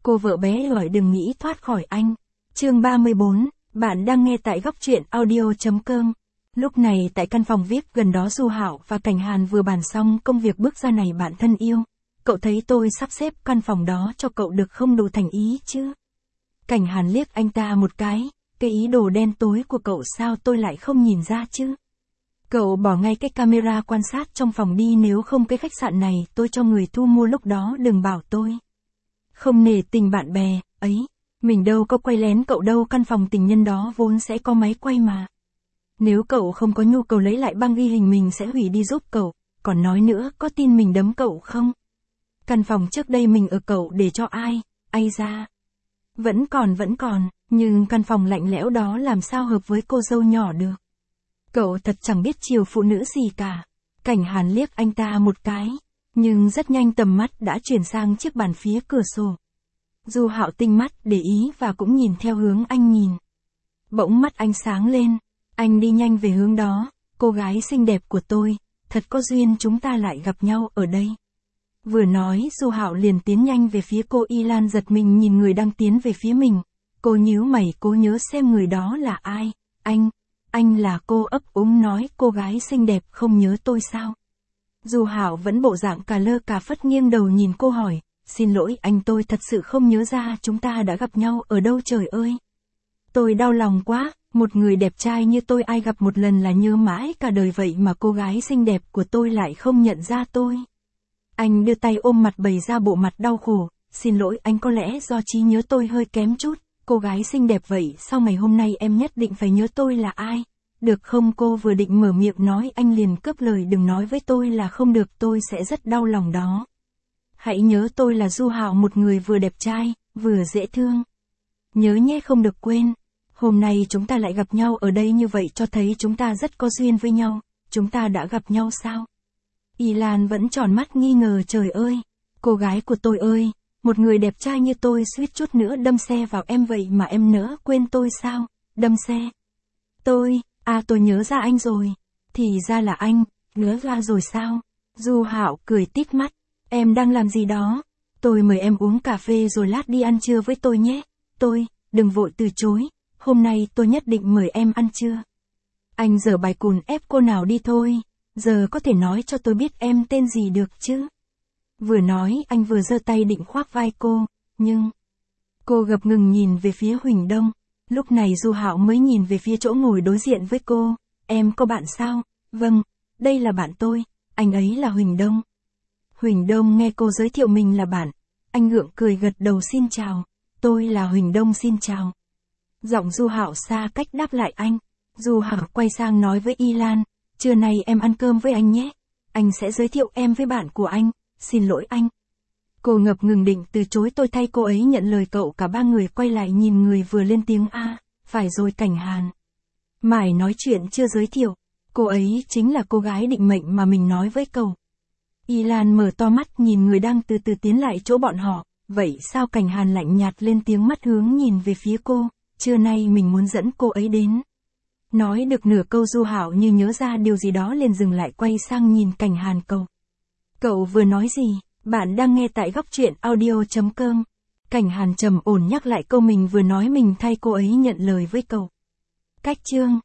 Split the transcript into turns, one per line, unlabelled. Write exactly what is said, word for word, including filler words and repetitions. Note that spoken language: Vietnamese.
cô vợ bé gọi đừng nghĩ thoát khỏi anh. Chương ba mươi bốn, bạn đang nghe tại góc truyện audio chấm com. Lúc này tại căn phòng viết gần đó Du Hạo và Cảnh Hàn vừa bàn xong công việc bước ra này bạn thân yêu. Cậu thấy tôi sắp xếp căn phòng đó cho cậu được không đủ thành ý chứ? Cảnh Hàn liếc anh ta một cái, cái ý đồ đen tối của cậu sao tôi lại không nhìn ra chứ? Cậu bỏ ngay cái camera quan sát trong phòng đi, nếu không cái khách sạn này tôi cho người thu mua lúc đó đừng bảo tôi không nể tình bạn bè, ấy, mình đâu có quay lén cậu đâu, căn phòng tình nhân đó vốn sẽ có máy quay mà. Nếu cậu không có nhu cầu lấy lại băng ghi hình mình sẽ hủy đi giúp cậu, còn nói nữa có tin mình đấm cậu không? Căn phòng trước đây mình ở cậu để cho ai, ai ra? Vẫn còn vẫn còn, nhưng căn phòng lạnh lẽo đó làm sao hợp với cô dâu nhỏ được? Cậu thật chẳng biết chiều phụ nữ gì cả. Cảnh Hàn liếc anh ta một cái, nhưng rất nhanh tầm mắt đã chuyển sang chiếc bàn phía cửa sổ. Du Hạo tinh mắt để ý và cũng nhìn theo hướng anh nhìn. Bỗng mắt anh sáng lên, anh đi nhanh về hướng đó. Cô gái xinh đẹp của tôi, thật có duyên chúng ta lại gặp nhau ở đây. Vừa nói Du Hạo liền tiến nhanh về phía cô. Y Lan giật mình nhìn người đang tiến về phía mình. Cô nhíu mày cố nhớ xem người đó là ai. Anh, anh là cô ấp úng nói, cô gái xinh đẹp không nhớ tôi sao? Du Hạo vẫn bộ dạng cà lơ cà phất nghiêng đầu nhìn cô hỏi, xin lỗi anh, tôi thật sự không nhớ ra chúng ta đã gặp nhau ở đâu trời ơi. Tôi đau lòng quá, một người đẹp trai như tôi ai gặp một lần là nhớ mãi cả đời vậy mà cô gái xinh đẹp của tôi lại không nhận ra tôi. Anh đưa tay ôm mặt bày ra bộ mặt đau khổ, xin lỗi anh, có lẽ do trí nhớ tôi hơi kém chút, cô gái xinh đẹp vậy sau ngày hôm nay em nhất định phải nhớ tôi là ai. Được không? Cô vừa định mở miệng nói anh liền cướp lời, đừng nói với tôi là không được, tôi sẽ rất đau lòng đó. Hãy nhớ tôi là Du Hạo, một người vừa đẹp trai, vừa dễ thương. Nhớ nhé, không được quên. Hôm nay chúng ta lại gặp nhau ở đây như vậy cho thấy chúng ta rất có duyên với nhau. Chúng ta đã gặp nhau sao? Y Lan vẫn tròn mắt nghi ngờ, trời ơi, cô gái của tôi ơi, một người đẹp trai như tôi suýt chút nữa đâm xe vào em vậy mà em nỡ quên tôi sao? Đâm xe? Tôi, à tôi nhớ ra anh rồi. Thì ra là anh, nhớ ra rồi sao? Du Hạo cười tít mắt, em đang làm gì đó? Tôi mời em uống cà phê rồi lát đi ăn trưa với tôi nhé. Tôi, đừng vội từ chối, hôm nay tôi nhất định mời em ăn trưa. Anh giở bài cùn ép cô nào đi thôi, giờ có thể nói cho tôi biết em tên gì được chứ? Vừa nói anh vừa giơ tay định khoác vai cô, nhưng cô ngập ngừng nhìn về phía Huỳnh Đông. Lúc này Du Hạo mới nhìn về phía chỗ ngồi đối diện với cô, em có bạn sao? Vâng, đây là bạn tôi, anh ấy là Huỳnh Đông. Huỳnh Đông nghe cô giới thiệu mình là bạn, anh gượng cười gật đầu, xin chào, tôi là Huỳnh Đông, xin chào. Giọng Du Hạo xa cách đáp lại anh. Du Hạo quay sang nói với Y Lan, trưa nay em ăn cơm với anh nhé, anh sẽ giới thiệu em với bạn của anh, xin lỗi anh. Cô ngập ngừng định từ chối, tôi thay cô ấy nhận lời cậu. Cả ba người quay lại nhìn người vừa lên tiếng, a, à, phải rồi, Cảnh Hàn. Mải nói chuyện chưa giới thiệu, cô ấy chính là cô gái định mệnh mà mình nói với cậu. Y Lan mở to mắt nhìn người đang từ từ tiến lại chỗ bọn họ, vậy sao? Cảnh Hàn lạnh nhạt lên tiếng, mắt hướng nhìn về phía cô, trưa nay mình muốn dẫn cô ấy đến. Nói được nửa câu Du Hạo như nhớ ra điều gì đó liền dừng lại, quay sang nhìn Cảnh Hàn, cậu. Cậu vừa nói gì? Bạn đang nghe tại góc truyện audio chấm com. Cảnh Hàn trầm ổn nhắc lại câu mình vừa nói, mình thay cô ấy nhận lời với cậu. Cách chương